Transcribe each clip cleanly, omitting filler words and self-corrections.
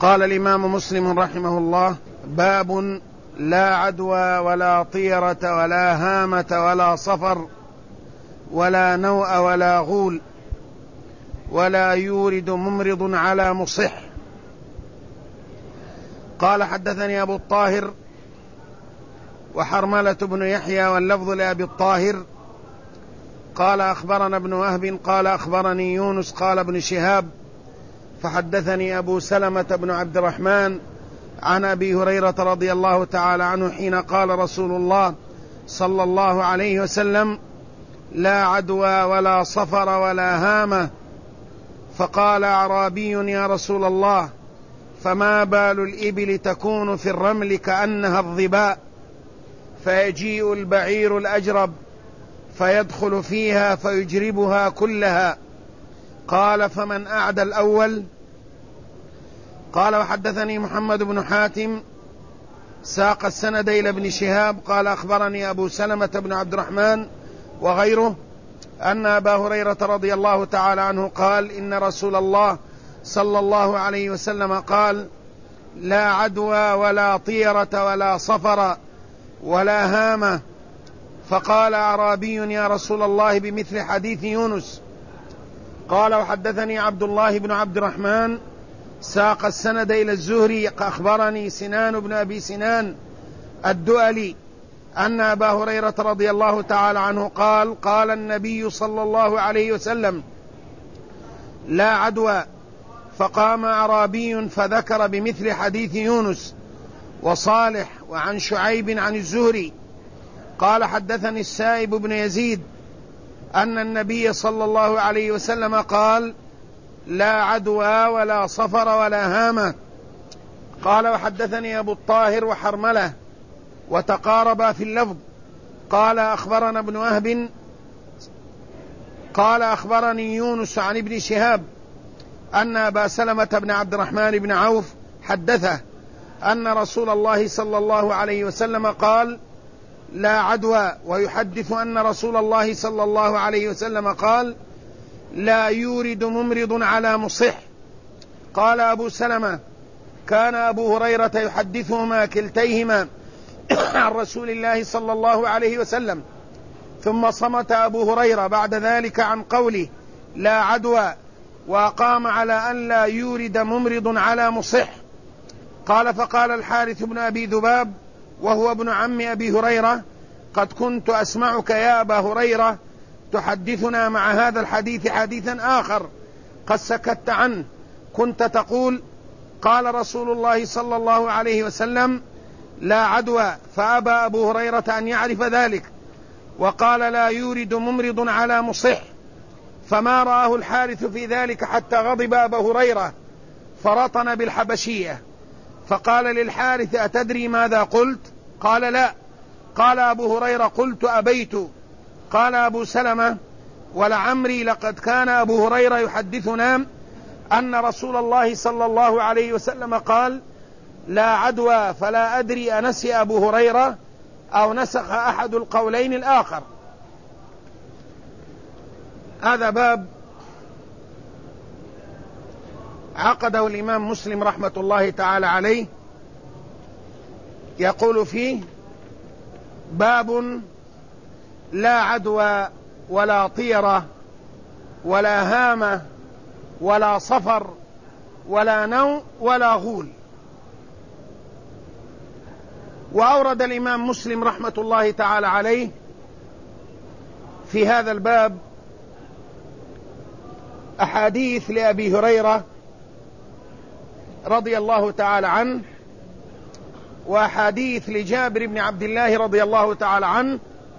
قال الإمام مسلم رحمه الله: باب لا عدوى ولا طيرة ولا هامة ولا صفر ولا نوء ولا غول ولا يورد ممرض على مصح. قال: حدثني أبو الطاهر وحرملة بن يحيى واللفظ لأبي الطاهر قال: أخبرنا ابن وهب قال: أخبرني يونس قال ابن شهاب فحدثني أبو سلمة بن عبد الرحمن عن أبي هريرة رضي الله تعالى عنه حين قال رسول الله صلى الله عليه وسلم: لا عدوى ولا صفر ولا هامة. فقال أعرابي: يا رسول الله، فما بال الإبل تكون في الرمل كأنها الظباء، فيجيء البعير الأجرب فيدخل فيها فيجربها كلها. قال: فمن أعدى الأول؟ قال: وحدثني محمد بن حاتم ساق السند إلى ابن شهاب قال: أخبرني أبو سلمة بن عبد الرحمن وغيره أن أبا هريرة رضي الله تعالى عنه قال: إن رسول الله صلى الله عليه وسلم قال: لا عدوى ولا طيرة ولا صفر ولا هامة. فقال أعرابي: يا رسول الله، بمثل حديث يونس. قال: وحدثني عبد الله بن عبد الرحمن ساق السند إلى الزهري أخبرني سنان بن أبي سنان الدؤلي أن أبا هريرة رضي الله تعالى عنه قال: قال النبي صلى الله عليه وسلم: لا عدوى. فقام أعرابي فذكر بمثل حديث يونس وصالح وعن شعيب عن الزهري قال: حدثني السائب بن يزيد أن النبي صلى الله عليه وسلم قال: لا عدوى ولا صفر ولا هامة. قال: وحدثني أبو الطاهر وحرملة وتقاربا في اللفظ. قال: أخبرنا ابن وهب قال: أخبرني يونس عن ابن شهاب أن أبا سلمة بن عبد الرحمن بن عوف حدثه أن رسول الله صلى الله عليه وسلم قال: لا عدوى، ويحدث أن رسول الله صلى الله عليه وسلم قال: لا يورد ممرض على مصح. قال أبو سلمة: كان أبو هريرة يحدثهما كلتيهما عن رسول الله صلى الله عليه وسلم. ثم صمت أبو هريرة بعد ذلك عن قوله لا عدوى، وقام على أن لا يورد ممرض على مصح. قال: فقال الحارث بن أبي ذباب وهو ابن عم أبي هريرة: قد كنت أسمعك يا أبا هريرة تحدثنا مع هذا الحديث حديثا آخر قد سكت عنه، كنت تقول: قال رسول الله صلى الله عليه وسلم: لا عدوى. فأبى أبو هريرة أن يعرف ذلك وقال: لا يورد ممرض على مصح. فما رآه الحارث في ذلك حتى غضب أبو هريرة فرطن بالحبشية. فقال للحارث: أتدري ماذا قلت؟ قال: لا. قال أبو هريرة: قلت أبيت. قال أبو سلمة: ولعمري لقد كان أبو هريرة يحدثنا أن رسول الله صلى الله عليه وسلم قال: لا عدوى، فلا أدري أنسي أبو هريرة أو نسخ أحد القولين الآخر. هذا باب عقده الإمام مسلم رحمة الله تعالى عليه، يقول فيه: باب لا عدوى ولا طيرة ولا هامة ولا صفر ولا نوء ولا غول. وأورد الإمام مسلم رحمة الله تعالى عليه في هذا الباب أحاديث لأبي هريرة رضي الله تعالى عنه، وأحاديث لجابر بن عبد الله رضي الله تعالى عنه،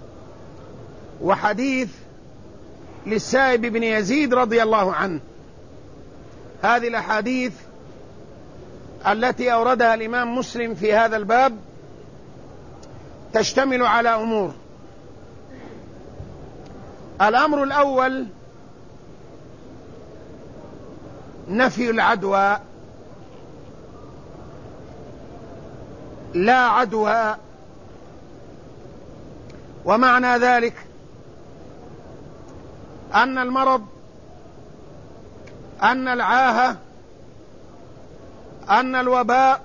وحديث للسائب بن يزيد رضي الله عنه. هذه الأحاديث التي أوردها الإمام مسلم في هذا الباب تشتمل على أمور. الأمر الأول نفي العدوى. لا عدوى، ومعنى ذلك أن المرض، أن العاهة أن الوباء،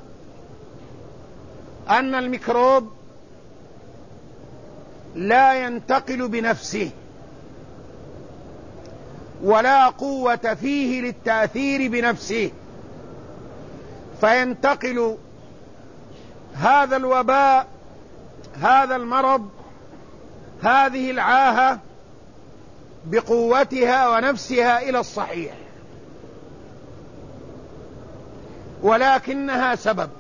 أن الميكروب لا ينتقل بنفسه ولا قوة فيه للتأثير بنفسه، فينتقل هذا الوباء، هذا المرض، هذه العاهة بقوتها ونفسها إلى الصحيح، ولكنها سبب.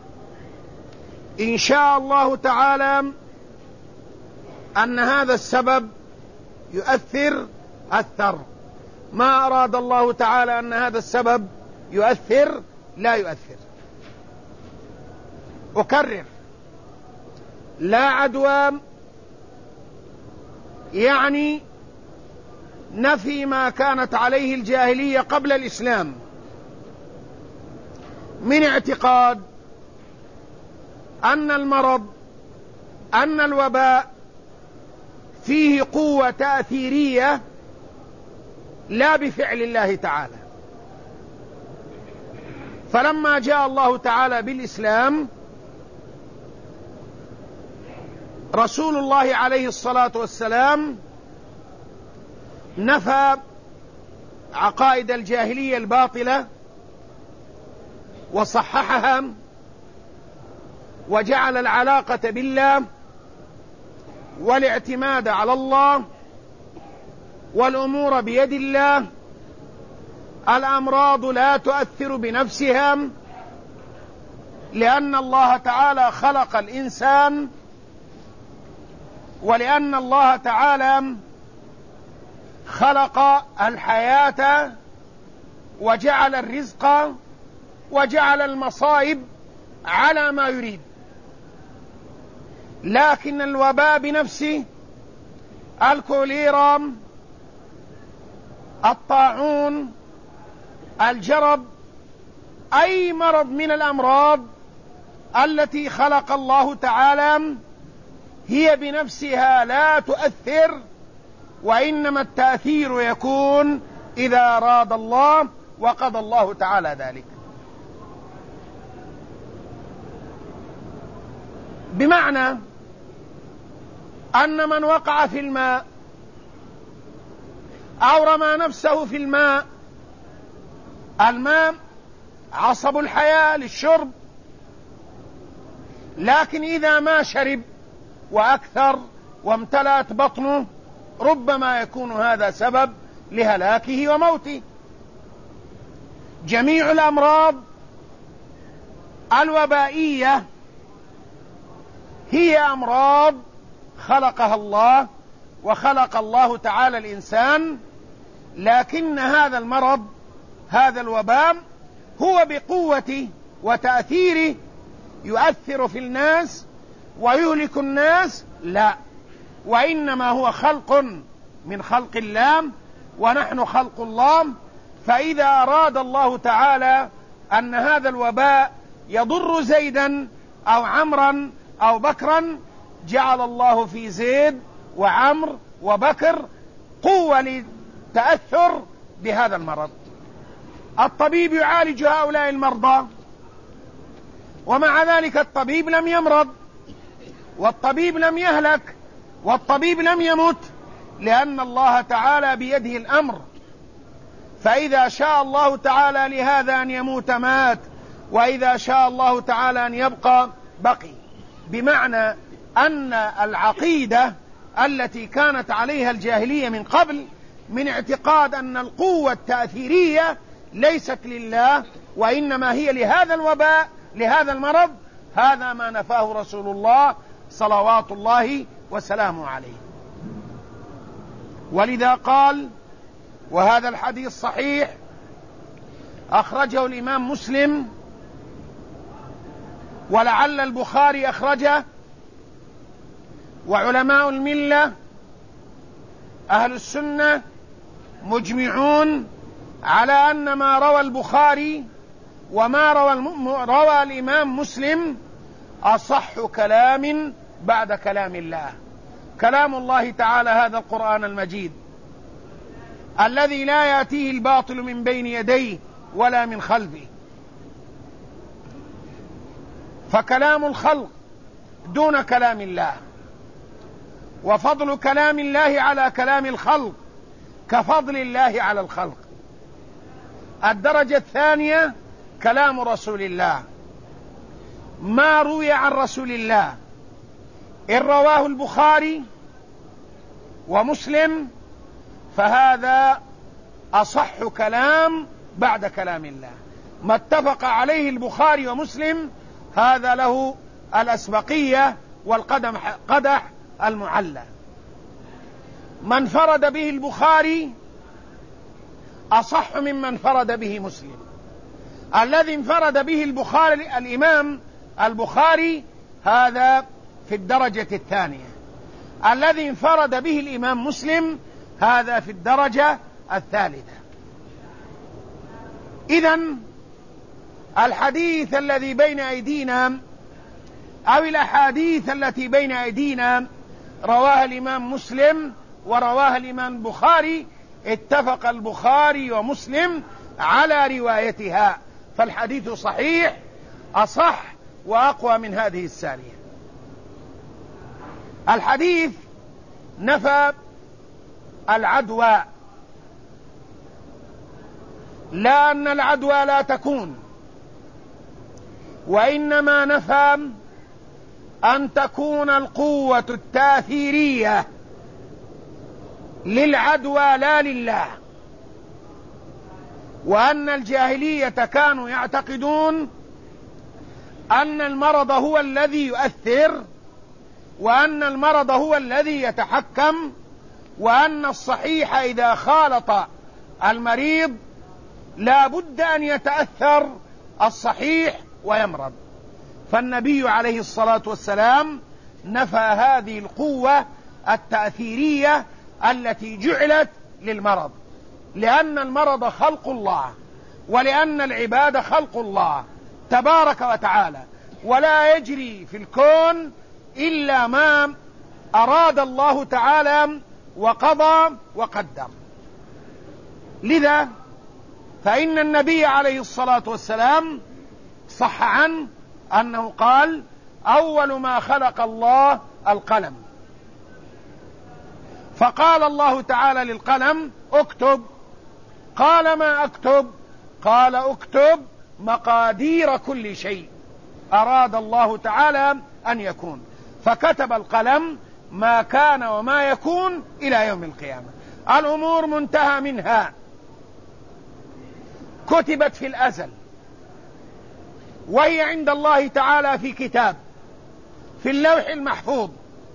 إن شاء الله تعالى أن هذا السبب يؤثر أثر، ما أراد الله تعالى أن هذا السبب يؤثر لا يؤثر. أكرر، لا عدوى يعني نفي ما كانت عليه الجاهلية قبل الإسلام من اعتقاد أن المرض، أن الوباء فيه قوة تأثيرية لا بفعل الله تعالى. فلما جاء الله تعالى بالإسلام، رسول الله عليه الصلاة والسلام نفى عقائد الجاهلية الباطلة وصححها، وجعل العلاقة بالله والاعتماد على الله والأمور بيد الله. الأمراض لا تؤثر بنفسها، لأن الله تعالى خلق الإنسان، ولأن الله تعالى خلق الحياة وجعل الرزق وجعل المصائب على ما يريد. لكن الوباء بنفسه، الكوليرا، الطاعون، الجرب، أي مرض من الأمراض التي خلق الله تعالى هي بنفسها لا تؤثر، وإنما التأثير يكون إذا أراد الله وقضى الله تعالى ذلك. بمعنى أن من وقع في الماء أو رمى نفسه في الماء، الماء عصب الحياة للشرب، لكن إذا ما شرب وأكثر وامتلأت بطنه ربما يكون هذا سبب لهلاكه وموته. جميع الأمراض الوبائية هي أمراض خلقها الله، وخلق الله تعالى الإنسان، لكن هذا المرض، هذا الوباء، هو بقوة وتأثيره يؤثر في الناس ويهلك الناس؟ لا، وإنما هو خلق من خلق الله، ونحن خلق الله. فإذا أراد الله تعالى أن هذا الوباء يضر زيدا أو عمرا أو بكرا، جعل الله في زيد وعمر وبكر قوة للتأثر بهذا المرض. الطبيب يعالج هؤلاء المرضى، ومع ذلك الطبيب لم يمرض، والطبيب لم يهلك، والطبيب لم يمت، لأن الله تعالى بيده الأمر. فإذا شاء الله تعالى لهذا أن يموت مات، وإذا شاء الله تعالى أن يبقى بقي. بمعنى أن العقيدة التي كانت عليها الجاهلية من قبل من اعتقاد أن القوة التأثيرية ليست لله، وإنما هي لهذا الوباء، لهذا المرض، هذا ما نفاه رسول الله صلوات الله وسلامه عليه. ولذا قال، وهذا الحديث صحيح أخرجه الإمام مسلم، ولعل البخاري أخرجه، وعلماء الملة أهل السنة مجمعون على أن ما روى البخاري وما روى الإمام مسلم أصح كلام بعد كلام الله، كلام الله تعالى، هذا القرآن المجيد الذي لا يأتيه الباطل من بين يديه ولا من خلفه. فكلام الخلق دون كلام الله، وفضل كلام الله على كلام الخلق كفضل الله على الخلق. الدرجة الثانية كلام رسول الله، ما روي عن رسول الله إن رواه البخاري ومسلم فهذا أصح كلام بعد كلام الله. ما اتفق عليه البخاري ومسلم هذا له الأسبقية والقدح المعلى. من انفرد به البخاري أصح ممن انفرد به مسلم. الذي انفرد به البخاري الإمام البخاري هذا في الدرجة الثانية، الذي انفرد به الإمام مسلم هذا في الدرجة الثالثة. إذن الحديث الذي بين أيدينا أو الأحاديث التي بين أيدينا رواها الإمام مسلم ورواها الإمام البخاري، اتفق البخاري ومسلم على روايتها، فالحديث صحيح أصح وأقوى من هذه الثانية. الحديث نفى العدوى، لا أن العدوى لا تكون، وإنما نفى أن تكون القوة التأثيرية للعدوى لا لله، وأن الجاهلية كانوا يعتقدون أن المرض هو الذي يؤثر، وأن المرض هو الذي يتحكم، وأن الصحيح إذا خالط المريض لا بد أن يتأثر الصحيح ويمرض. فالنبي عليه الصلاة والسلام نفى هذه القوة التأثيرية التي جعلت للمرض، لأن المرض خلق الله، ولأن العباد خلق الله تبارك وتعالى، ولا يجري في الكون إلا ما أراد الله تعالى وقضى وقدر. لذا فإن النبي عليه الصلاة والسلام صح عنه أنه قال: أول ما خلق الله القلم، فقال الله تعالى للقلم: اكتب. قال: ما أكتب؟ قال: اكتب مقادير كل شيء أراد الله تعالى أن يكون، فكتب القلم ما كان وما يكون إلى يوم القيامة. الأمور منتهى منها، كتبت في الأزل، وهي عند الله تعالى في كتاب في اللوح المحفوظ،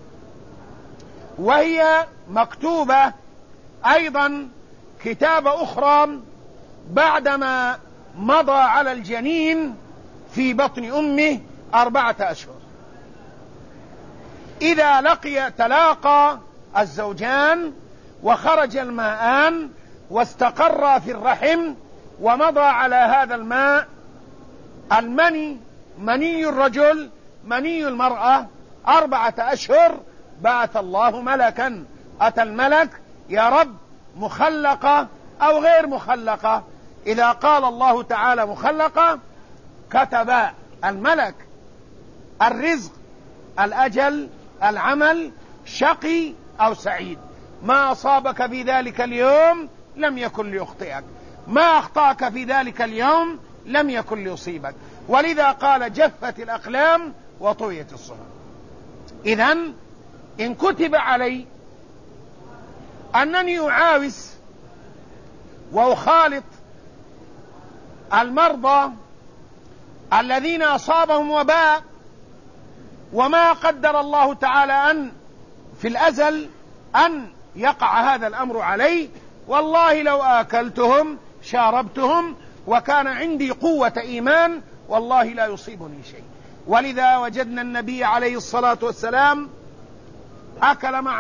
وهي مكتوبة أيضا كتابة أخرى بعدما مضى على الجنين في بطن أمه 4 أشهر. إذا تلاقى الزوجان وخرج الماءان واستقر في الرحم ومضى على هذا الماء المني، مني الرجل مني المرأة 4 أشهر، بعث الله ملكا. أتى الملك: يا رب مخلقة أو غير مخلقة؟ إذا قال الله تعالى مخلقة كتب الملك الرزق، الأجل، العمل، شقي أو سعيد. ما أصابك في ذلك اليوم لم يكن ليخطئك، ما أخطأك في ذلك اليوم لم يكن ليصيبك. ولذا قال: جفت الأقلام وطويت الصحف. إذن إن كتب علي أنني أعاوز وأخالط المرضى الذين أصابهم وباء وما قدر الله تعالى أن في الأزل أن يقع هذا الأمر علي، والله لو آكلتهم شاربتهم وكان عندي قوة إيمان والله لا يصيبني شيء. ولذا وجدنا النبي عليه الصلاة والسلام أكل مع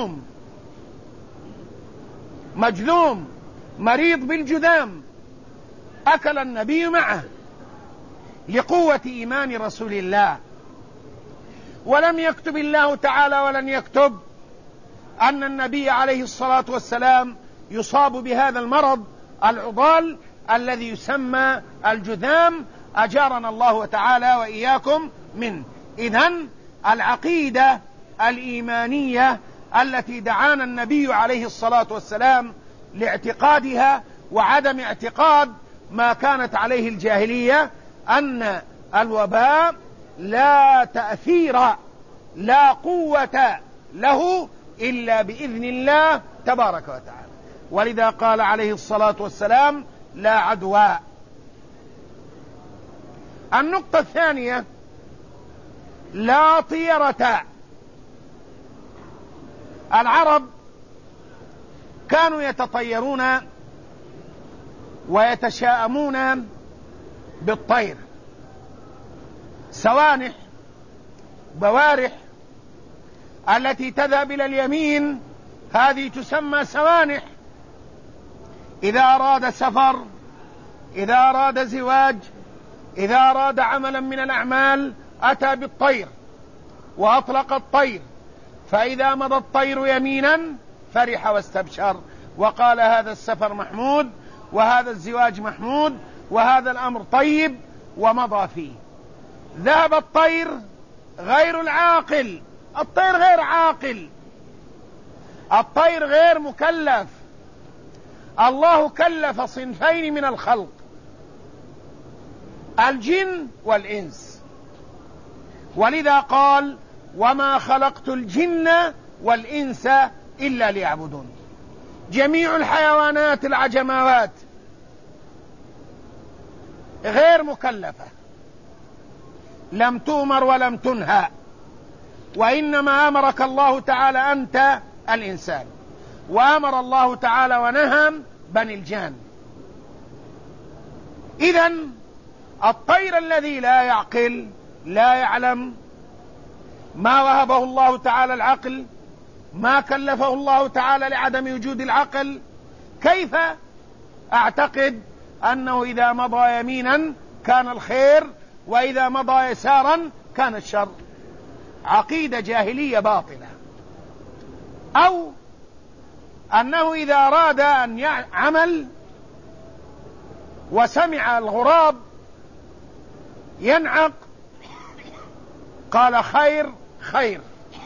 مجذوم مريض بالجذام، أكل النبي معه لقوة إيمان رسول الله. ولم يكتب الله تعالى ولن يكتب أن النبي عليه الصلاة والسلام يصاب بهذا المرض العضال الذي يسمى الجذام، أجارنا الله تعالى وإياكم منه. إذن العقيدة الإيمانية التي دعانا النبي عليه الصلاة والسلام لاعتقادها وعدم اعتقاد ما كانت عليه الجاهلية، أن الوباء لا تأثير لا قوة له إلا بإذن الله تبارك وتعالى، ولذا قال عليه الصلاة والسلام لا عدوى. النقطة الثانية لا طيرة. العرب كانوا يتطيرون ويتشاءمون بالطير، سوانح، بوارح التي تذهب إلى اليمين هذه تسمى سوانح. إذا أراد سفر، إذا أراد زواج، إذا أراد عملا من الأعمال أتى بالطير وأطلق الطير، فإذا مضى الطير يمينا فرح واستبشر وقال هذا السفر محمود وهذا الزواج محمود وهذا الأمر طيب ومضى فيه. ذهب الطير غير العاقل، الطير غير عاقل، الطير غير مكلف. الله كلف صنفين من الخلق، الجن والإنس، ولذا قال وما خلقت الجن والإنس إلا ليعبدون. جميع الحيوانات العجماوات غير مكلفة، لم تؤمر ولم تنهى، وإنما أمرك الله تعالى أنت الإنسان، وأمر الله تعالى ونهى بني الجان. إذن الطير الذي لا يعقل، لا يعلم، ما وهبه الله تعالى العقل، ما كلفه الله تعالى لعدم وجود العقل، كيف أعتقد أنه إذا مضى يمينا كان الخير وإذا مضى يسارا كان الشر؟ عقيدة جاهلية باطلة. أو أنه إذا أراد أن يعمل وسمع الغراب ينعق قال خير خير.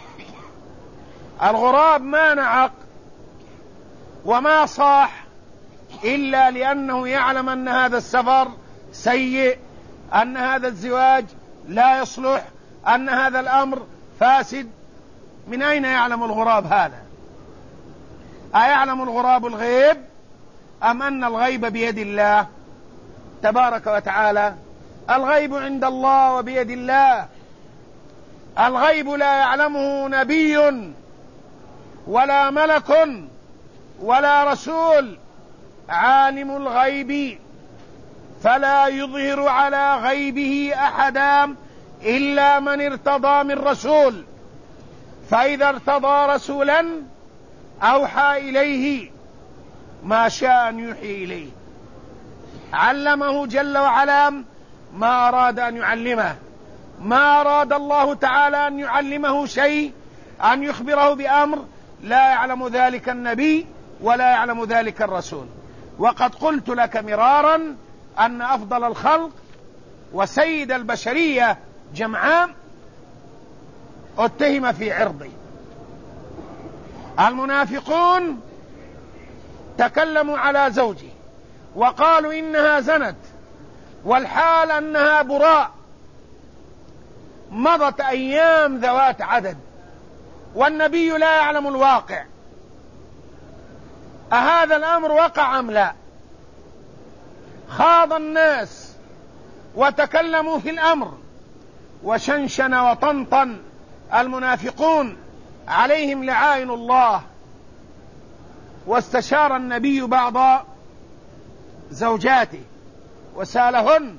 الغراب ما نعق وما صاح إلا لأنه يعلم أن هذا السفر سيء، أن هذا الزواج لا يصلح، أن هذا الأمر فاسد. من أين يعلم الغراب هذا؟ أيعلم الغراب الغيب أم أن الغيب بيد الله تبارك وتعالى؟ الغيب عند الله وبيد الله. الغيب لا يعلمه نبي ولا ملك ولا رسول. عالم الغيب فلا يظهر على غيبه أحدا إلا من ارتضى من رسول، فإذا ارتضى رسولا أوحى إليه ما شاء أن يوحي إليه، علمه جل وعلا ما أراد أن يعلمه. ما أراد الله تعالى أن يعلمه شيء، أن يخبره بأمر، لا يعلم ذلك النبي ولا يعلم ذلك الرسول. وقد قلت لك مرارا أن أفضل الخلق وسيد البشرية جمعاء اتهم في عرضي. المنافقون تكلموا على زوجه وقالوا إنها زنت والحال أنها براء. مضت أيام ذوات عدد والنبي لا يعلم الواقع، أهذا الأمر وقع أم لا؟ خاض الناس وتكلموا في الأمر وشنشن وطنطن المنافقون عليهم لعائن الله. واستشار النبي بعض زوجاته وسألهن: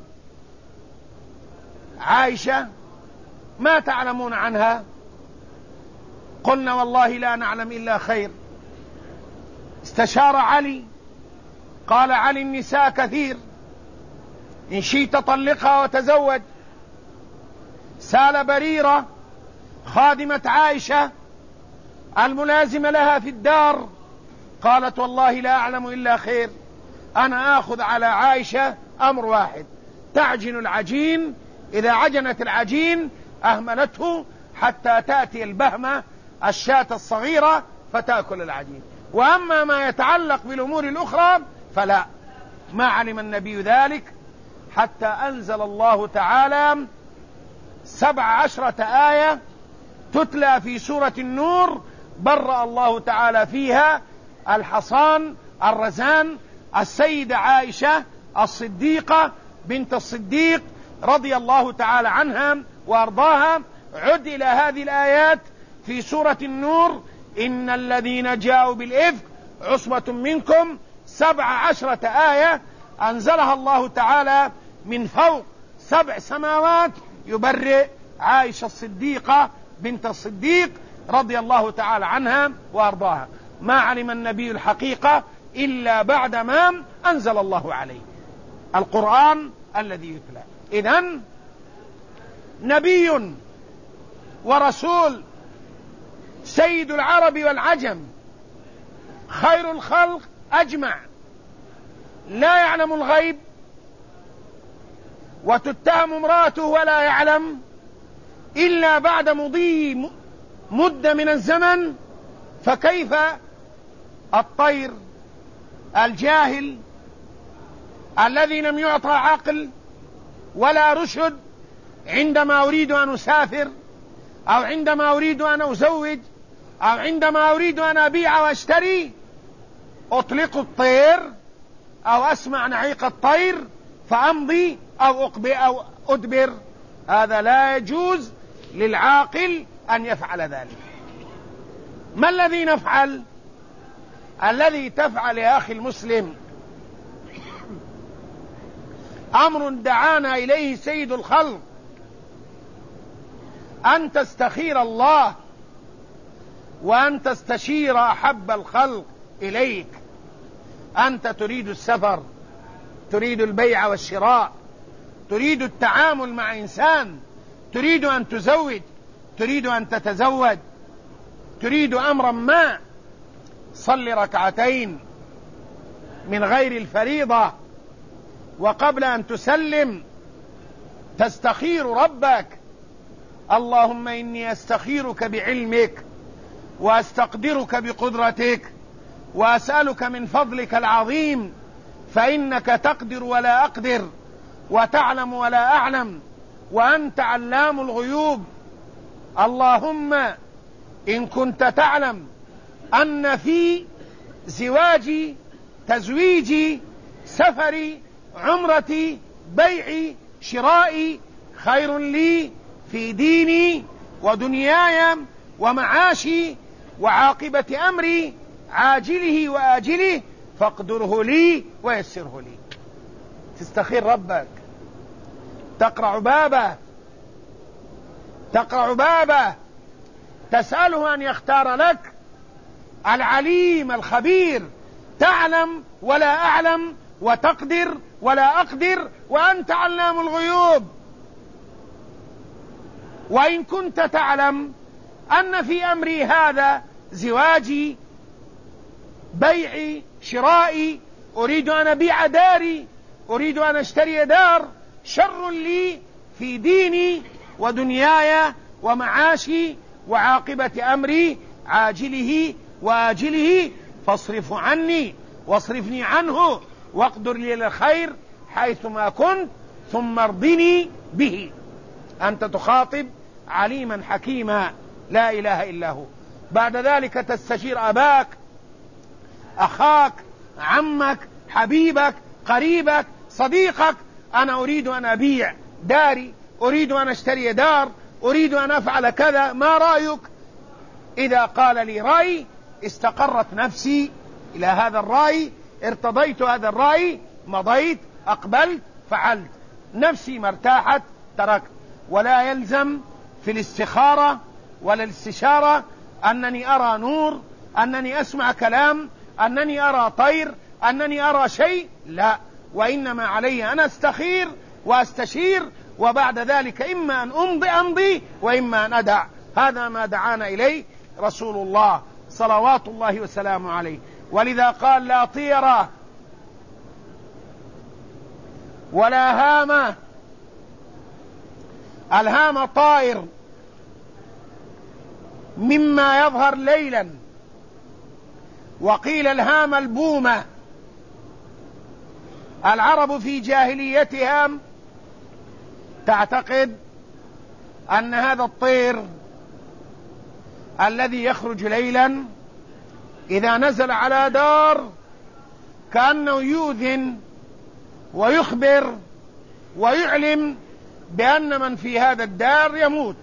عائشة ما تعلمون عنها؟ قلنا والله لا نعلم إلا خير. استشار علي، قال علي: النساء كثير، إن شئت طلقها وتزوج. سأل بريرة خادمة عائشة الملازمة لها في الدار، قالت: والله لا أعلم إلا خير، أنا آخذ على عائشة أمر واحد: تعجن العجين إذا عجنت العجين أهملته حتى تأتي البهمة الشاة الصغيرة فتأكل العجين. وأما ما يتعلق بالأمور الأخرى فلا، ما علم النبي ذلك حتى أنزل الله تعالى 17 آية تتلى في سورة النور برأ الله تعالى فيها الحصان الرزان السيدة عائشة الصديقة بنت الصديق رضي الله تعالى عنها وأرضاها. عد إلى هذه الآيات في سورة النور: إن الذين جاءوا بالإفك عصبة منكم. 17 آية أنزلها الله تعالى من فوق 7 سماوات يبرئ عائشة الصديقة بنت الصديق رضي الله تعالى عنها وأرضاها. ما علم النبي الحقيقة إلا بعدما أنزل الله عليه القرآن الذي يتلى. إذن نبي ورسول سيد العرب والعجم خير الخلق أجمع، لا يعلم الغيب، وتتهم امرأته ولا يعلم إلا بعد مضي مدة من الزمن. فكيف الطير الجاهل الذي لم يعطى عقل ولا رشد عندما أريد أن أسافر أو عندما أريد أن أزوج أو عندما أريد أن أبيع وأشتري أطلق الطير أو أسمع نعيق الطير فأمضي أو أدبر؟ هذا لا يجوز للعاقل أن يفعل ذلك. ما الذي نفعل؟ الذي تفعل يا أخي المسلم أمر دعانا إليه سيد الخلق، أن تستخير الله وأن تستشير أحب الخلق إليك. أنت تريد السفر، تريد البيع والشراء، تريد التعامل مع إنسان، تريد أن تزوج، تريد أن تتزوج، تريد أمرا ما، صل ركعتين من غير الفريضة وقبل أن تسلم تستخير ربك: اللهم إني أستخيرك بعلمك وأستقدرك بقدرتك وأسألك من فضلك العظيم، فإنك تقدر ولا أقدر وتعلم ولا أعلم وأنت علام الغيوب. اللهم إن كنت تعلم أن في زواجي، تزويجي، سفري، عمرتي، بيعي، شرائي خير لي في ديني ودنياي ومعاشي وعاقبة أمري عاجله وآجله فاقدره لي ويسره لي. تستخير ربك، تقرع بابه تسأله أن يختار لك العليم الخبير. تعلم ولا أعلم وتقدر ولا أقدر وأنت علام الغيوب. وإن كنت تعلم أن في أمري هذا زواجي، بيعي، شرائي، أريد أن أبيع داري، أريد أن أشتري دار، شر لي في ديني ودنياي ومعاشي وعاقبة أمري عاجله وآجله، فاصرف عني واصرفني عنه واقدر لي للخير حيثما كنت ثم ارضني به. أنت تخاطب عليما حكيما لا إله إلا هو. بعد ذلك تستشير أباك، أخاك، عمك، حبيبك، قريبك، صديقك: أنا أريد أن أبيع داري، أريد أن أشتري دار، أريد أن أفعل كذا، ما رأيك؟ إذا قال لي رأي استقرت نفسي إلى هذا الرأي، ارتضيت هذا الرأي، مضيت، أقبلت، فعلت، نفسي ما ارتاحت تركت. ولا يلزم في الاستخارة ولا الاستشارة أنني أرى نور، أنني أسمع كلام، أنني أرى طير، أنني أرى شيء، لا، وإنما علي أن أستخير وأستشير، وبعد ذلك إما أن أمضي وإما أن أدع. هذا ما دعانا إليه رسول الله صلوات الله وسلامه عليه. ولذا قال: لا طيرة ولا هامة الهامة طائر مما يظهر ليلا، وقيل الهامة البومة. العرب في جاهليتها تعتقد أن هذا الطير الذي يخرج ليلا إذا نزل على دار كأنه يؤذن ويخبر ويعلم بأن من في هذا الدار يموت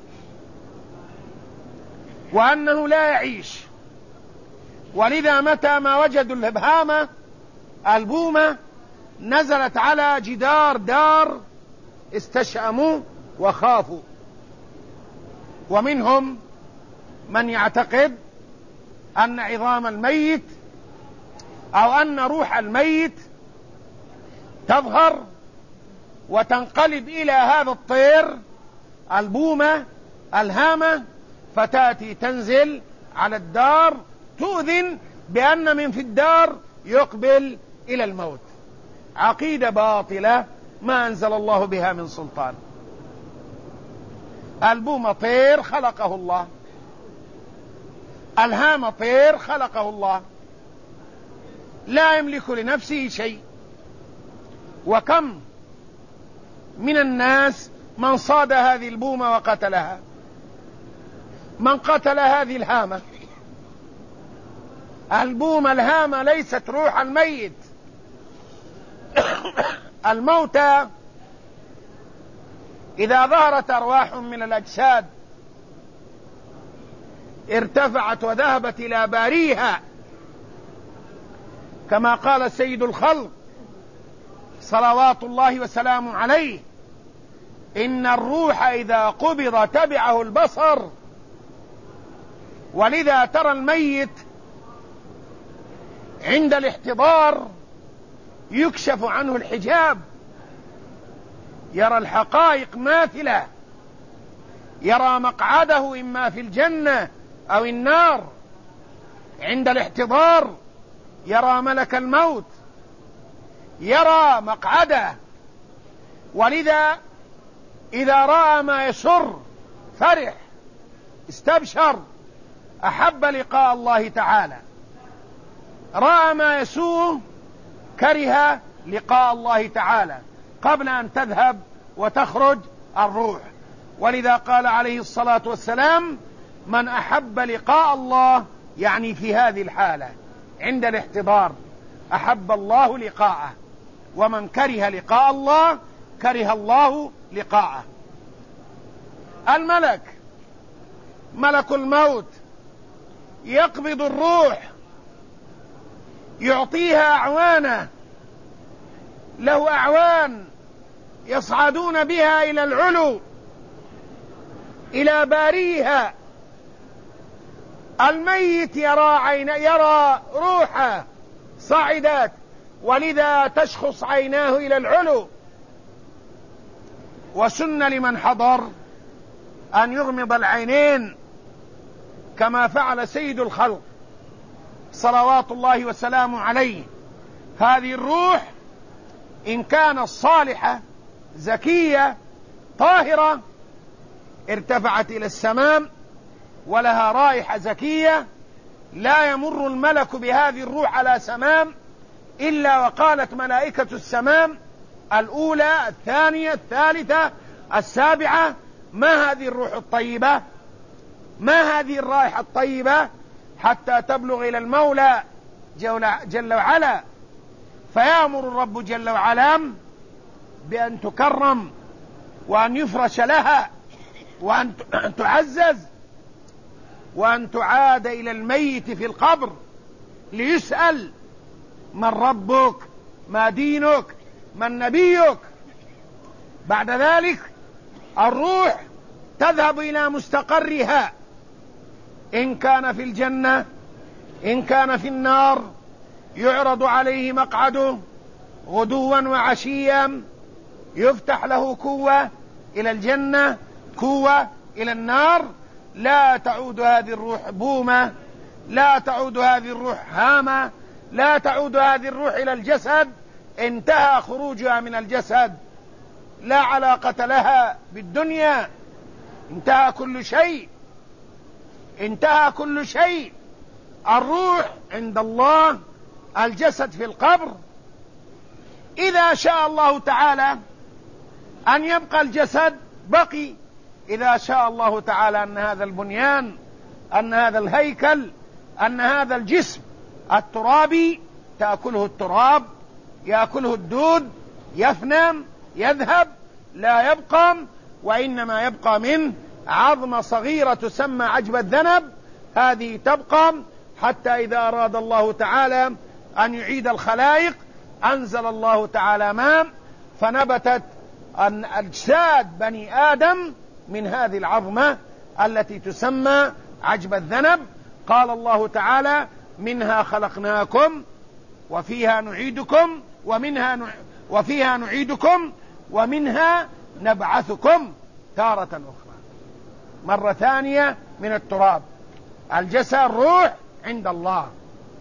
وأنه لا يعيش. ولذا متى ما وجدوا الهامة البومة نزلت على جدار دار استشأموا وخافوا. ومنهم من يعتقد أن عظام الميت أو أن روح الميت تظهر وتنقلب إلى هذا الطير البومة الهامة، فتأتي تنزل على الدار تؤذن بأن من في الدار يقبل إلى الموت. عقيدة باطلة ما أنزل الله بها من سلطان. البومة طير خلقه الله، الهامة طير خلقه الله، لا يملك لنفسه شيء. وكم من الناس من صاد هذه البومة وقتلها، من قتل هذه الهامة. البومة الهامة ليست روح الميت. الموتى إذا ظهرت أرواح من الأجساد ارتفعت وذهبت إلى باريها، كما قال سيد الخلق صلوات الله وسلامه عليه: إن الروح إذا قبض تبعه البصر. ولذا ترى الميت عند الاحتضار يكشف عنه الحجاب، يرى الحقائق ماثلة، يرى مقعده إما في الجنة أو النار. عند الاحتضار يرى ملك الموت، يرى مقعده. ولذا إذا رأى ما يسر فرح، استبشر، أحب لقاء الله تعالى. رأى ما يسوء كره لقاء الله تعالى قبل أن تذهب وتخرج الروح. ولذا قال عليه الصلاة والسلام: من أحب لقاء الله، يعني في هذه الحالة عند الاحتضار، أحب الله لقاءه، ومن كره لقاء الله كره الله لقاءه. الملك ملك الموت يقبض الروح، يعطيها أعوانا، له أعوان يصعدون بها إلى العلو إلى باريها. الميت يرى روحه صعدت، ولذا تشخص عيناه إلى العلو. وسن لمن حضر أن يغمض العينين كما فعل سيد الخلق صلوات الله وسلامه عليه. هذه الروح إن كانت صالحة زكية طاهرة ارتفعت إلى السماء ولها رائحة زكية، لا يمر الملك بهذه الروح على سماء إلا وقالت ملائكة السماء الأولى الثانية الثالثة السابعة: ما هذه الروح الطيبة، ما هذه الرائحة الطيبة، حتى تبلغ إلى المولى جل وعلا. فيأمر الرب جل وعلا بأن تكرم وأن يفرش لها وأن تعزز وأن تعاد إلى الميت في القبر ليسأل: من ربك، ما دينك، من نبيك. بعد ذلك الروح تذهب إلى مستقرها، إن كان في الجنة إن كان في النار. يعرض عليه مقعده غدوا وعشيا، يفتح له كوة إلى الجنة كوة إلى النار. لا تعود هذه الروح بومة، لا تعود هذه الروح هامة، لا تعود هذه الروح إلى الجسد، انتهى خروجها من الجسد. لا علاقة لها بالدنيا. انتهى كل شيء، انتهى كل شيء. الروح عند الله، الجسد في القبر. إذا شاء الله تعالى أن يبقى الجسد بقي، إذا شاء الله تعالى أن هذا البنيان، أن هذا الهيكل، أن هذا الجسم الترابي تأكله التراب، يأكله الدود، يفنى، يذهب، لا يبقى، وإنما يبقى منه عظمة صغيرة تسمى عجب الذنب. هذه تبقى حتى إذا أراد الله تعالى أن يعيد الخلائق أنزل الله تعالى ماء، فنبتت أجساد بني آدم من هذه العظمة التي تسمى عجب الذنب. قال الله تعالى: منها خلقناكم وفيها نعيدكم وفيها نعيدكم ومنها نبعثكم تارة أخرى. مرة ثانية من التراب. الجسد الروح عند الله.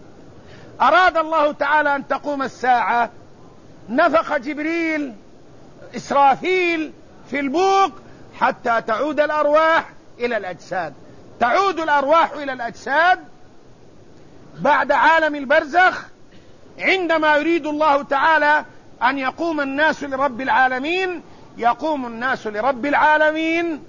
أراد الله تعالى أن تقوم الساعة، نفخ جبريل إسرافيل في البوق حتى تعود الأرواح إلى الأجساد. تعود الأرواح إلى الأجساد بعد عالم البرزخ، عندما يريد الله تعالى أن يقوم الناس لرب العالمين. يقوم الناس لرب العالمين،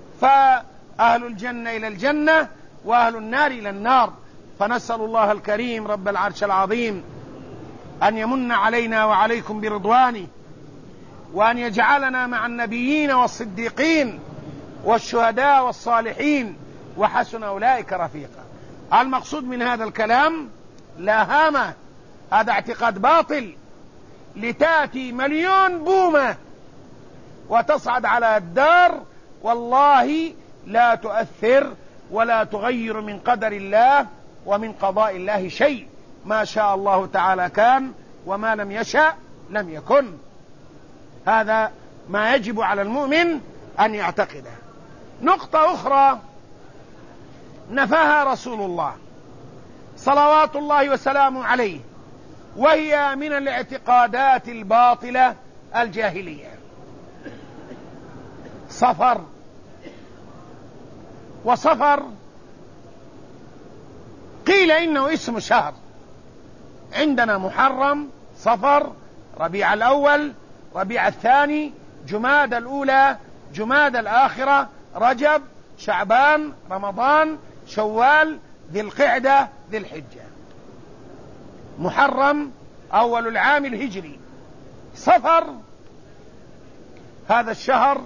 فأهل الجنة إلى الجنة وأهل النار إلى النار. فنسأل الله الكريم رب العرش العظيم أن يمن علينا وعليكم برضوانه، وأن يجعلنا مع النبيين والصديقين والشهداء والصالحين، وحسن أولئك رفيقا. المقصود من هذا الكلام لا هامة، هذا اعتقاد باطل. لتأتي مليون بومة وتصعد على الدار، والله لا تؤثر ولا تغير من قدر الله ومن قضاء الله شيء. ما شاء الله تعالى كان، وما لم يشأ لم يكن. هذا ما يجب على المؤمن أن يعتقده. نقطة أخرى نفاها رسول الله صلوات الله وسلامه عليه، وهي من الاعتقادات الباطلة الجاهلية. صفر. وصفر قيل إنه اسم شهر. عندنا محرم، صفر، ربيع الأول، ربيع الثاني، جماد الأولى، جماد الآخرة، رجب، شعبان، رمضان، شوال، ذي القعدة، ذي الحجة. محرم أول العام الهجري. صفر هذا الشهر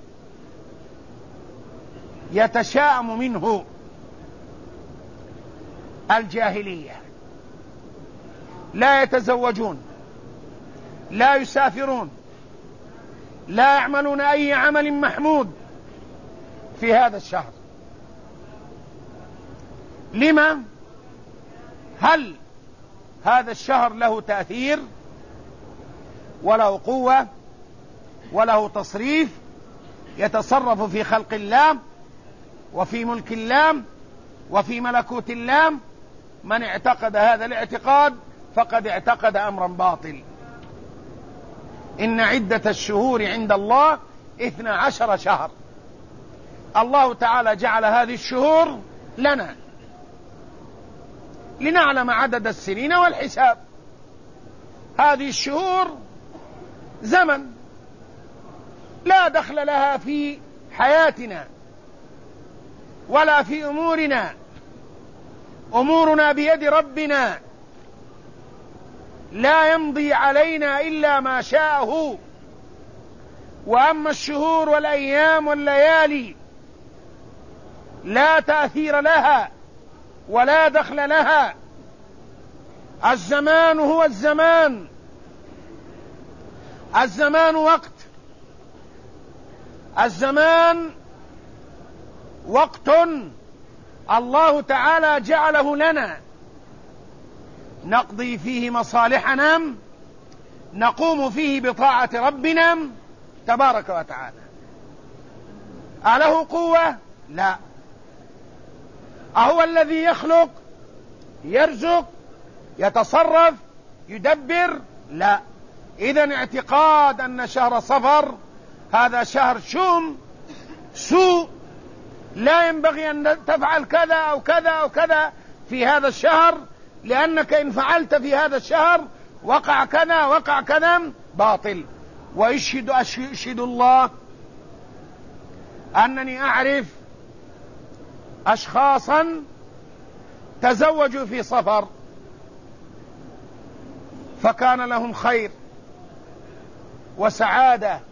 يتشاءم منه الجاهلية، لا يتزوجون، لا يسافرون، لا يعملون أي عمل محمود في هذا الشهر. لما؟ هل هذا الشهر له تأثير وله قوة وله تصريف، يتصرف في خلق الله وفي ملك الله وفي ملكوت الله؟ من اعتقد هذا الاعتقاد فقد اعتقد أمرا باطل. إن عدة الشهور عند الله 12 شهر. الله تعالى جعل هذه الشهور لنا لنعلم عدد السنين والحساب. هذه الشهور زمن لا دخل لها في حياتنا ولا في أمورنا. أمورنا بيد ربنا، لا يمضي علينا إلا ما شاءه. وأما الشهور والأيام والليالي لا تأثير لها ولا دخل لها. الزمان هو الزمان. الزمان وقت. الزمان وقت الله تعالى جعله لنا نقضي فيه مصالحنا، نقوم فيه بطاعة ربنا تبارك وتعالى. أله قوة؟ لا. أهو الذي يخلق، يرزق، يتصرف، يدبر؟ لا. إذن اعتقاد أن شهر صفر هذا شهر شوم سوء، لا ينبغي أن تفعل كذا أو كذا أو كذا في هذا الشهر، لأنك إن فعلت في هذا الشهر وقع كذا وقع كذا، باطل. وأشهد الله أنني أعرف أشخاصا تزوجوا في صفر فكان لهم خير وسعادة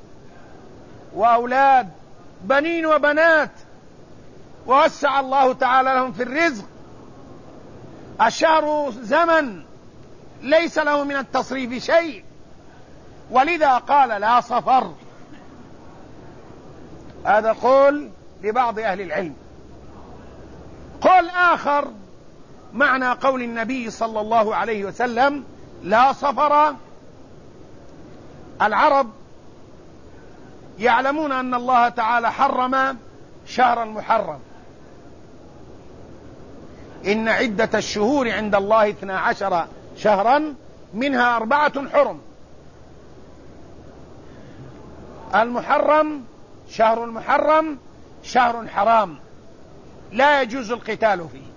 وأولاد بنين وبنات، ووسع الله تعالى لهم في الرزق. الشهر زمن ليس له من التصريف شيء، ولذا قال لا صفر. هذا قول لبعض أهل العلم. قول آخر معنى قول النبي صلى الله عليه وسلم لا صفر، العرب يعلمون أن الله تعالى حرم شهر المحرم، إن عدة الشهور عند الله 12 شهرا منها 4 حرم. المحرم شهر المحرم شهر حرام لا يجوز القتال فيه.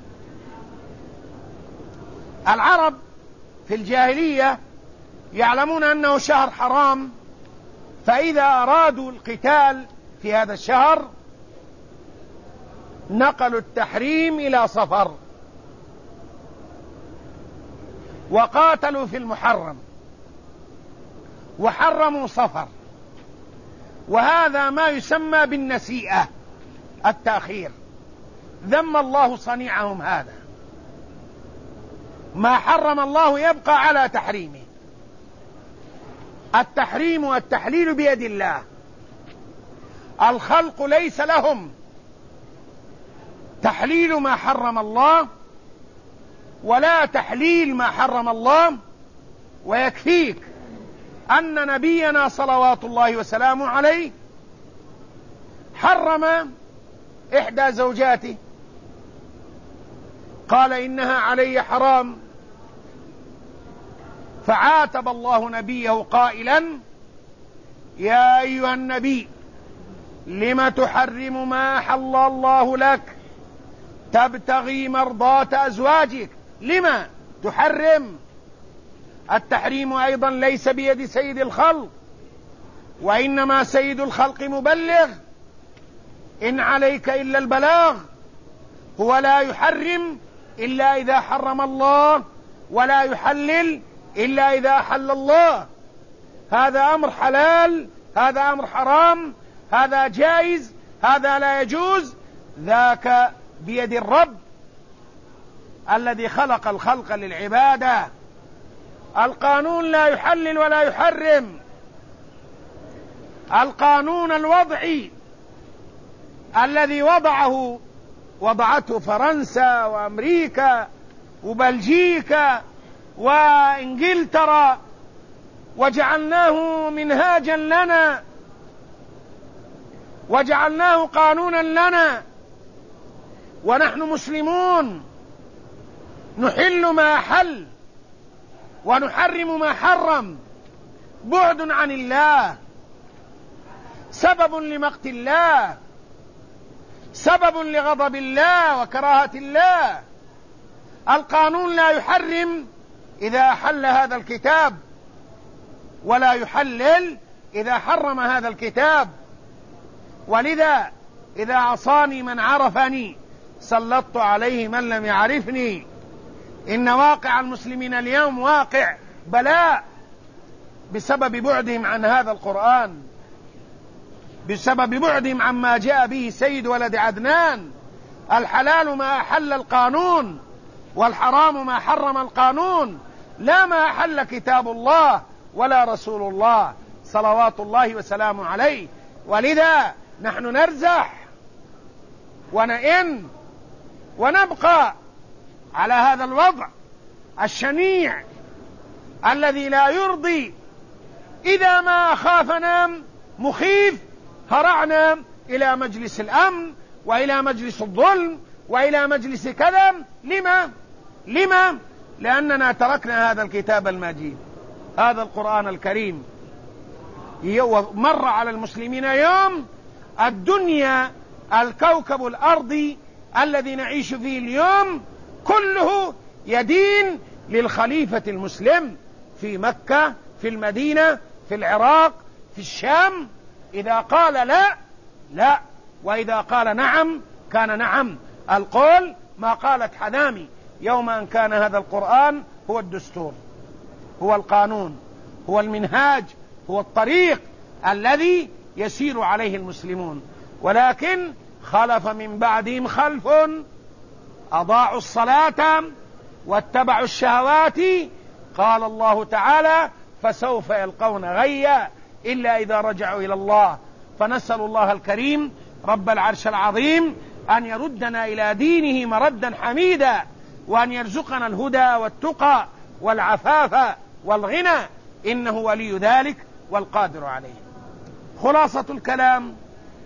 العرب في الجاهلية يعلمون أنه شهر حرام، فإذا أرادوا القتال في هذا الشهر نقلوا التحريم إلى صفر وقاتلوا في المحرم وحرموا صفر، وهذا ما يسمى بالنسيئة، التأخير. ذم الله صنيعهم هذا. ما حرم الله يبقى على تحريمه. التحريم والتحليل بيد الله، الخلق ليس لهم تحليل ما حرم الله ولا تحليل ما حرم الله. ويكفيك أن نبينا صلوات الله وسلامه عليه حرم إحدى زوجاته، قال إنها علي حرام، فعاتب الله نبيه قائلا يا أيها النبي لم تحرم ما أحل الله لك تبتغي مرضاة أزواجك. لما تحرم؟ التحريم أيضا ليس بيد سيد الخلق، وإنما سيد الخلق مبلغ، إن عليك إلا البلاغ. هو لا يحرم إلا إذا حرم الله، ولا يحلل إلا إذا أحل الله. هذا أمر حلال، هذا أمر حرام، هذا جائز، هذا لا يجوز، ذاك بيد الرب الذي خلق الخلق للعبادة. القانون لا يحلل ولا يحرم. القانون الوضعي الذي وضعته فرنسا وأمريكا وبلجيكا وإنجلترا وجعلناه منهاجا لنا وجعلناه قانونا لنا، ونحن مسلمون نحل ما أحل ونحرم ما حرم، بعد عن الله، سبب لمقت الله، سبب لغضب الله وكراهة الله. القانون لا يحرم إذا أحل هذا الكتاب، ولا يحلل إذا حرم هذا الكتاب. ولذا إذا عصاني من عرفني سلطت عليه من لم يعرفني. إن واقع المسلمين اليوم واقع بلاء بسبب بعدهم عن هذا القرآن، بسبب بعدهم عما جاء به سيد ولد عدنان. الحلال ما أحل القانون، والحرام ما حرم القانون، لا ما أحل كتاب الله ولا رسول الله صلوات الله وسلامه عليه. ولذا نحن نرزح ونئن ونبقى على هذا الوضع الشنيع الذي لا يرضي. إذا ما أخافنا مخيف هرعنا إلى مجلس الأمن وإلى مجلس الظلم وإلى مجلس كذا. لما؟ لأننا تركنا هذا الكتاب المجيد، هذا القرآن الكريم. ومر على المسلمين يوم الدنيا الكوكب الأرضي الذي نعيش فيه اليوم كله يدين للخليفة المسلم في مكة، في المدينة، في العراق، في الشام. إذا قال لا لا، وإذا قال نعم كان نعم. القول ما قالت حذامي يوم أن كان هذا القرآن هو الدستور، هو القانون، هو المنهاج، هو الطريق الذي يسير عليه المسلمون. ولكن خلف من بعدهم خلف أضاعوا الصلاة واتبعوا الشهوات. قال الله تعالى فسوف يلقون غيا إلا إذا رجعوا إلى الله. فنسأل الله الكريم رب العرش العظيم أن يردنا إلى دينه مردا حميدا، وأن يرزقنا الهدى والتقى والعفاف والغنى، إنه ولي ذلك والقادر عليه. خلاصة الكلام: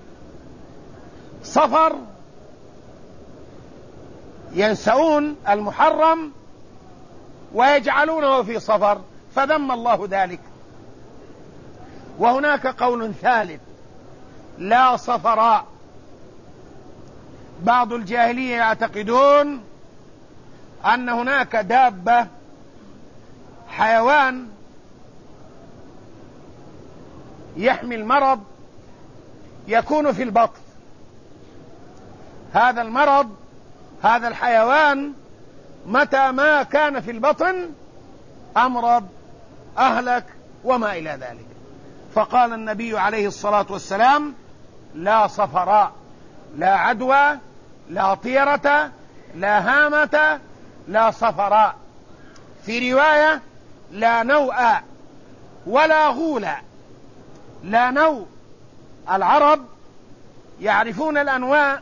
صفر ينسون المحرم ويجعلونه في صفر، فذم الله ذلك. وهناك قول ثالث: لا صفراء. بعض الجاهلية يعتقدون أن هناك دابة، حيوان يحمل مرض يكون في البطن. هذا المرض، هذا الحيوان متى ما كان في البطن أمرض، أهلك، وما إلى ذلك. فقال النبي عليه الصلاة والسلام: لا صفراء، لا عدوى، لا طيرة، لا هامة، لا صفراء. في رواية: لا نوء ولا غول. لا نوء، العرب يعرفون الأنواع،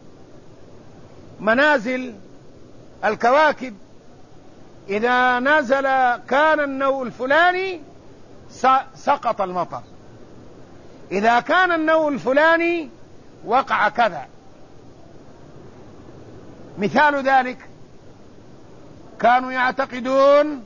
منازل الكواكب، إذا نزل كان النوء الفلاني سقط المطر، إذا كان النوء الفلاني وقع كذا. مثال ذلك: كانوا يعتقدون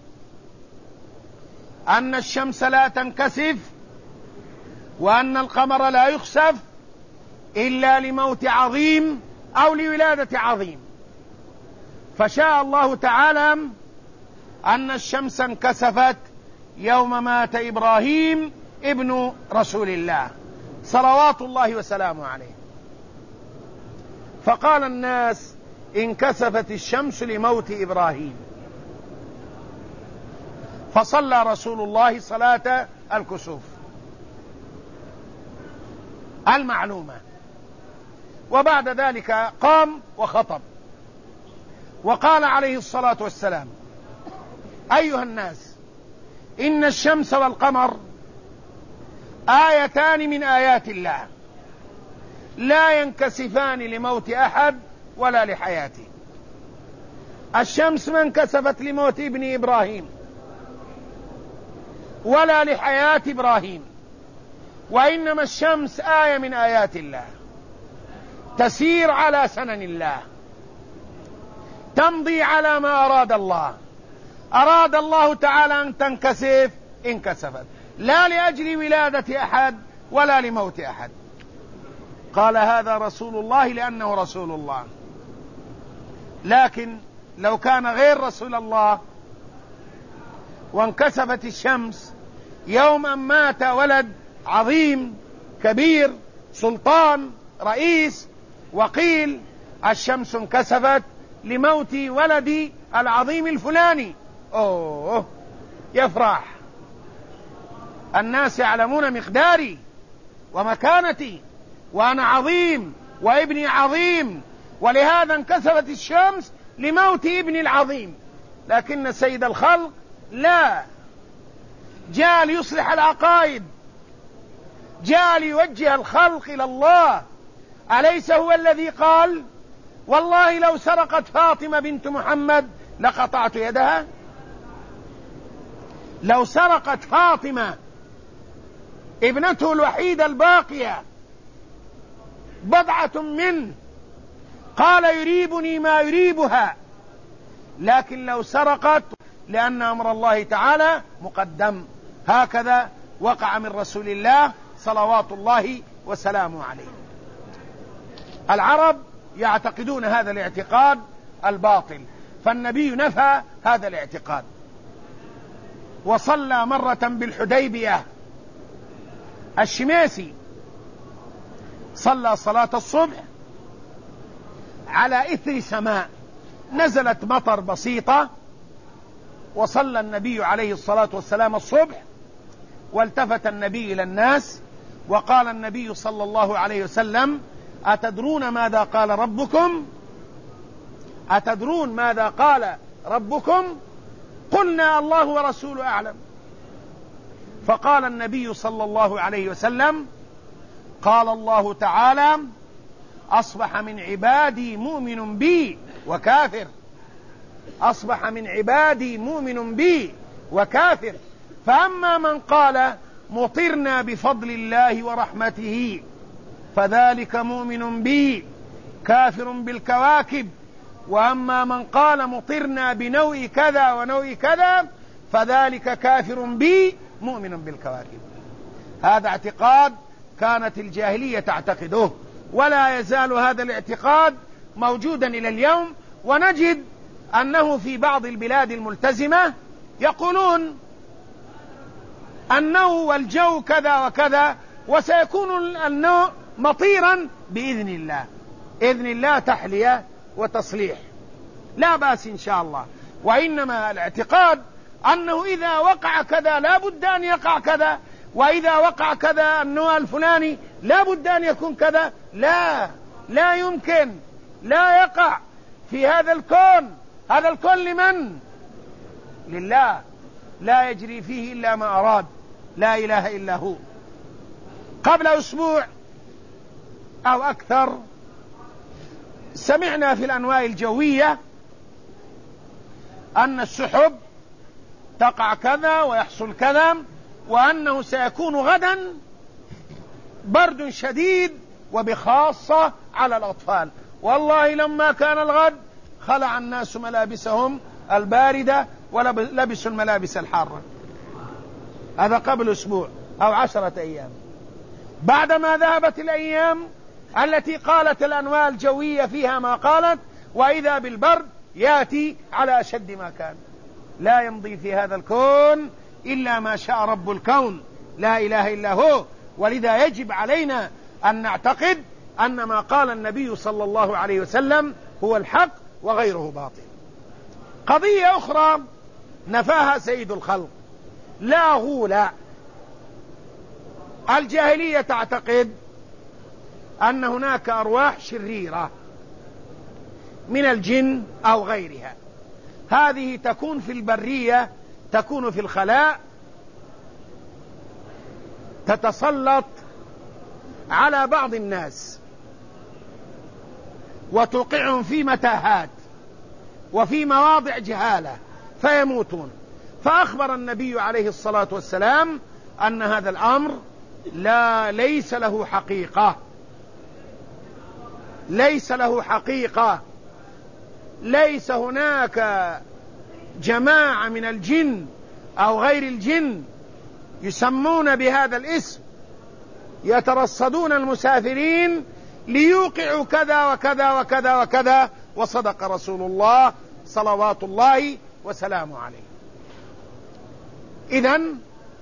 أن الشمس لا تنكسف وأن القمر لا يخسف إلا لموت عظيم أو لولادة عظيم، فشاء الله تعالى أن الشمس انكسفت يوم مات إبراهيم ابن رسول الله صلوات الله وسلامه عليه. فقال الناس: انكسفت الشمس لموت إبراهيم، فصلى رسول الله صلاة الكسوف المعلومة، وبعد ذلك قام وخطب وقال عليه الصلاة والسلام: أيها الناس، إن الشمس والقمر آيتان من آيات الله لا ينكسفان لموت أحد ولا لحياته. الشمس ما انكسفت لموت ابن إبراهيم ولا لحياة إبراهيم، وإنما الشمس آية من آيات الله، تسير على سنن الله، تمضي على ما أراد الله. أراد الله تعالى أن تنكسف انكسفت، لا لأجل ولادة أحد ولا لموت أحد. قال هذا رسول الله لأنه رسول الله. لكن لو كان غير رسول الله وانكسفت الشمس يوم أن مات ولد عظيم كبير سلطان رئيس، وقيل الشمس انكسفت لموت ولدي العظيم الفلاني، أوه يفرح. الناس يعلمون مقداري ومكانتي، وأنا عظيم وابني عظيم، ولهذا انكسفت الشمس لموت ابني العظيم. لكن سيد الخلق لا، جاء ليصلح العقائد، جاء ليوجه الخلق إلى الله. أليس هو الذي قال: والله لو سرقت فاطمة بنت محمد لقطعت يدها؟ لو سرقت فاطمة ابنته الوحيدة الباقية بضعة منه قال يريبني ما يريبها، لكن لو سرقت، لأن أمر الله تعالى مقدم. هكذا وقع من رسول الله صلوات الله وسلامه عليه. العرب يعتقدون هذا الاعتقاد الباطل، فالنبي نفى هذا الاعتقاد. وصلى مرة بالحديبية الشميسي، صلى صلاة الصبح على إثر سماء، نزلت مطر بسيطة، وصلى النبي عليه الصلاة والسلام الصبح، والتفت النبي إلى الناس وقال النبي صلى الله عليه وسلم: أتدرون ماذا قال ربكم؟ أتدرون ماذا قال ربكم؟ قلنا: الله ورسوله أعلم. فقال النبي صلى الله عليه وسلم: قال الله تعالى: أصبح من عبادي مؤمن بي وكافر. أصبح من عبادي مؤمن بي وكافر. فأما من قال مطرنا بفضل الله ورحمته فذلك مؤمن بي كافر بالكواكب، وأما من قال مطرنا بنوء كذا ونوء كذا فذلك كافر بي مؤمن بالكواكب. هذا اعتقاد كانت الجاهلية تعتقده، ولا يزال هذا الاعتقاد موجودا إلى اليوم. ونجد أنه في بعض البلاد الملتزمة يقولون النوء والجو كذا وكذا، وسيكون النوء مطيرا بإذن الله، إذن الله تحلية وتصليح، لا بأس إن شاء الله. وإنما الاعتقاد أنه إذا وقع كذا لا بد أن يقع كذا، وإذا وقع كذا النوع الفلاني لا بد أن يكون كذا. لا يمكن، لا يقع في هذا الكون. هذا الكون لمن؟ لله، لا يجري فيه إلا ما أراد، لا إله إلا هو. قبل أسبوع أو أكثر سمعنا في الأنواع الجوية أن السحب تقع كذا ويحصل كذا، وأنه سيكون غدا برد شديد وبخاصة على الأطفال. والله لما كان الغد خلع الناس ملابسهم الباردة ولبسوا الملابس الحارة. هذا قبل أسبوع أو 10 أيام. بعدما ذهبت الأيام التي قالت الأنواع الجوية فيها ما قالت، وإذا بالبرد يأتي على أشد ما كان. لا يمضي في هذا الكون إلا ما شاء رب الكون، لا إله إلا هو. ولذا يجب علينا أن نعتقد أن ما قال النبي صلى الله عليه وسلم هو الحق وغيره باطل. قضية أخرى نفاها سيد الخلق: لا غول. الجاهلية تعتقد أن هناك أرواح شريرة من الجن أو غيرها، هذه تكون في البرية، تكون في الخلاء، تتسلط على بعض الناس وتوقعهم في متاهات وفي مواضع جهالة فيموتون. فأخبر النبي عليه الصلاة والسلام أن هذا الأمر ليس له حقيقة، ليس له حقيقة. ليس هناك جماعة من الجن أو غير الجن يسمون بهذا الاسم يترصدون المسافرين ليوقعوا كذا وكذا وكذا وكذا، وصدق رسول الله صلوات الله وسلامه عليه. إذن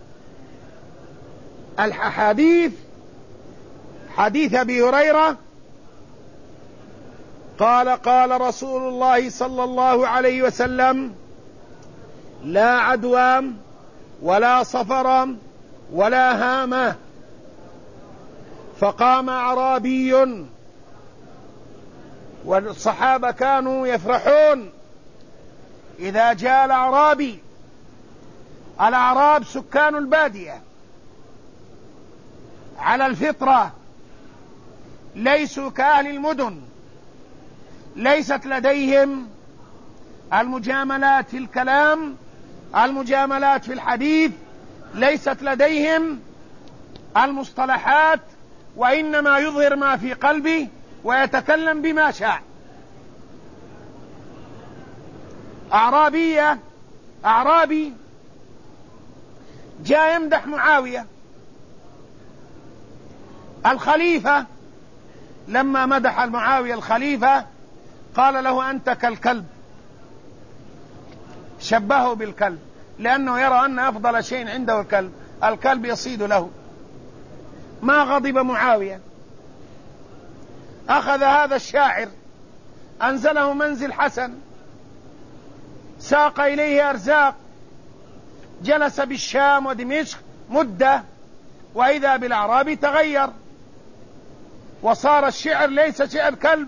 الحديث حديث أبي هريرة قال رسول الله صلى الله عليه وسلم: لا عدوى ولا صفر ولا هامة. فقام أعرابي، والصحابة كانوا يفرحون إذا جاء الأعرابي. الأعراب سكان البادية على الفطرة، ليسوا كأهل المدن، ليست لديهم المجاملات في الكلام، المجاملات في الحديث، ليست لديهم المصطلحات، وإنما يظهر ما في قلبه ويتكلم بما شاء. أعرابي جاء يمدح معاوية الخليفة، لما مدح معاوية الخليفة قال له أنت كالكلب، شبهه بالكلب، لأنه يرى أن أفضل شيء عنده الكلب، الكلب يصيد له. ما غضب معاوية، أخذ هذا الشاعر أنزله منزل حسن، ساق إليه أرزاق، جلس بالشام ودمشق مدة، وإذا بالأعرابي تغير وصار الشعر ليس شعر كلب.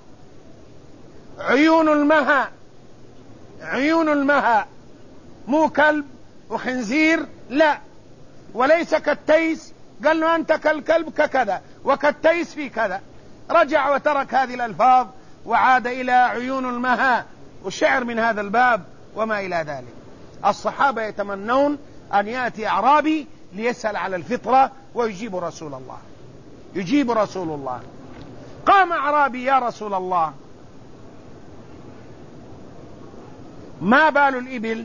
عيون المها، عيون المها، مو كلب وخنزير، لا، وليس كالتيس، قال له أنت كالكلب ككذا وكالتيس في كذا. رجع وترك هذه الألفاظ وعاد إلى عيون المها والشعر من هذا الباب وما إلى ذلك. الصحابة يتمنون أن يأتي أعرابي ليسأل على الفطرة ويجيب رسول الله، يجيب رسول الله. قام أعرابي: يا رسول الله، ما بال الإبل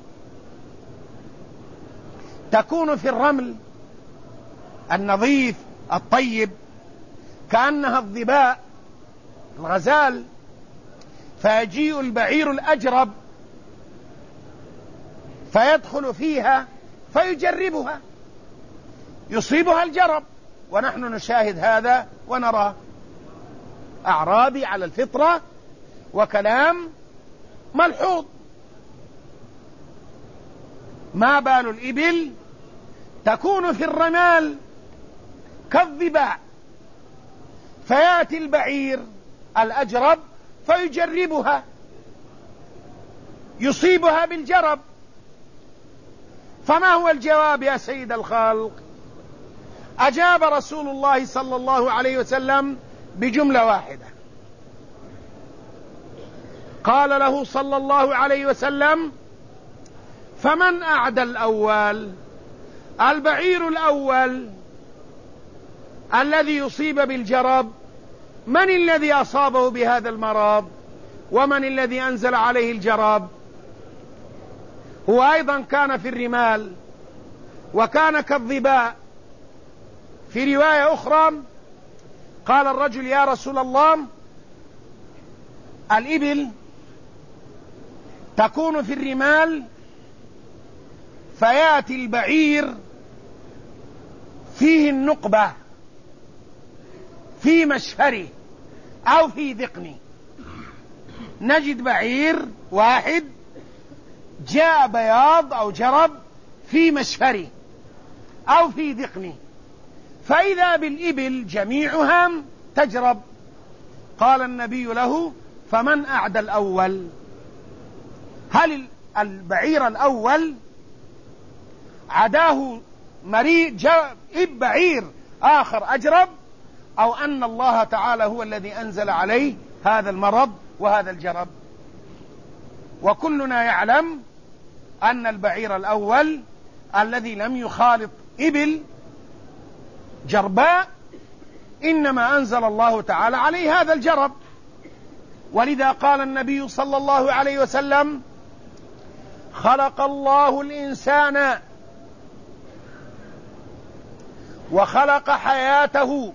تكون في الرمل النظيف الطيب كأنها الظباء الغزال، فيجيء البعير الأجرب فيدخل فيها فيجربها، يصيبها الجرب، ونحن نشاهد هذا ونراه. أعرابي على الفطرة وكلام ملحوظ. ما بال الإبل تكون في الرمال كالظباء، فيأتي البعير الأجرب فيجربها، يصيبها بالجرب. فما هو الجواب يا سيد الخلق؟ أجاب رسول الله صلى الله عليه وسلم بجملة واحدة، قال له صلى الله عليه وسلم: فمن أعدى الأول؟ البعير الأول الذي يصيب بالجرب، من الذي أصابه بهذا المرض؟ ومن الذي أنزل عليه الجرب؟ هو أيضا كان في الرمال وكان كالظباء. في رواية أخرى قال الرجل: يا رسول الله، الإبل تكون في الرمال فيأتي البعير فيه النقبة، في مشفره أو في ذقنه. نجد بعير واحد جاء بياض أو جرب في مشفره أو في ذقنه، فإذا بالإبل جميعها تجرب. قال النبي له: فمن أعدى الأول؟ هل البعير الأول عداه مريء جاء بعير آخر أجرب، أو أن الله تعالى هو الذي أنزل عليه هذا المرض وهذا الجرب؟ وكلنا يعلم أن البعير الأول الذي لم يخالط إبل جرباء إنما أنزل الله تعالى عليه هذا الجرب. ولذا قال النبي صلى الله عليه وسلم: خلق الله الإنسان وخلق حياته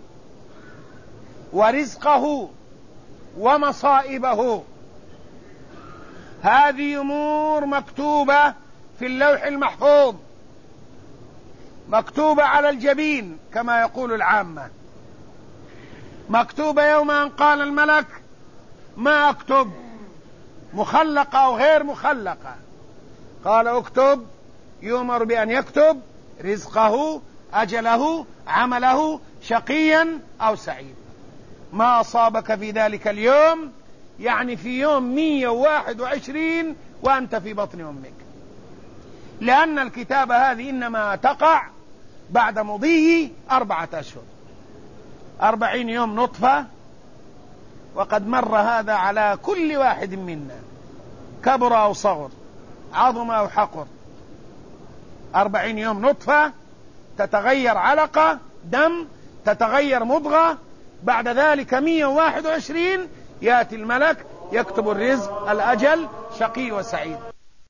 ورزقه ومصائبه. هذه أمور مكتوبة في اللوح المحفوظ، مكتوبة على الجبين كما يقول العامة، مكتوبة يوم أن قال الملك: ما أكتب، مخلقة أو غير مخلقة؟ قال: اكتب. يؤمر بأن يكتب رزقه، أجله، عمله، شقيا أو سعيد. ما أصابك في ذلك اليوم، يعني في يوم 121 وأنت في بطن أمك، لأن الكتابة هذه إنما تقع بعد مضي 4 أشهر. 40 يوم نطفة، وقد مر هذا على كل واحد منا، كبر أو صغر، عظم أو حقر. 40 يوم نطفة، تتغير علقة دم، تتغير مضغة، بعد ذلك 121 يأتي الملك يكتب الرزق، الأجل، شقي وسعيد.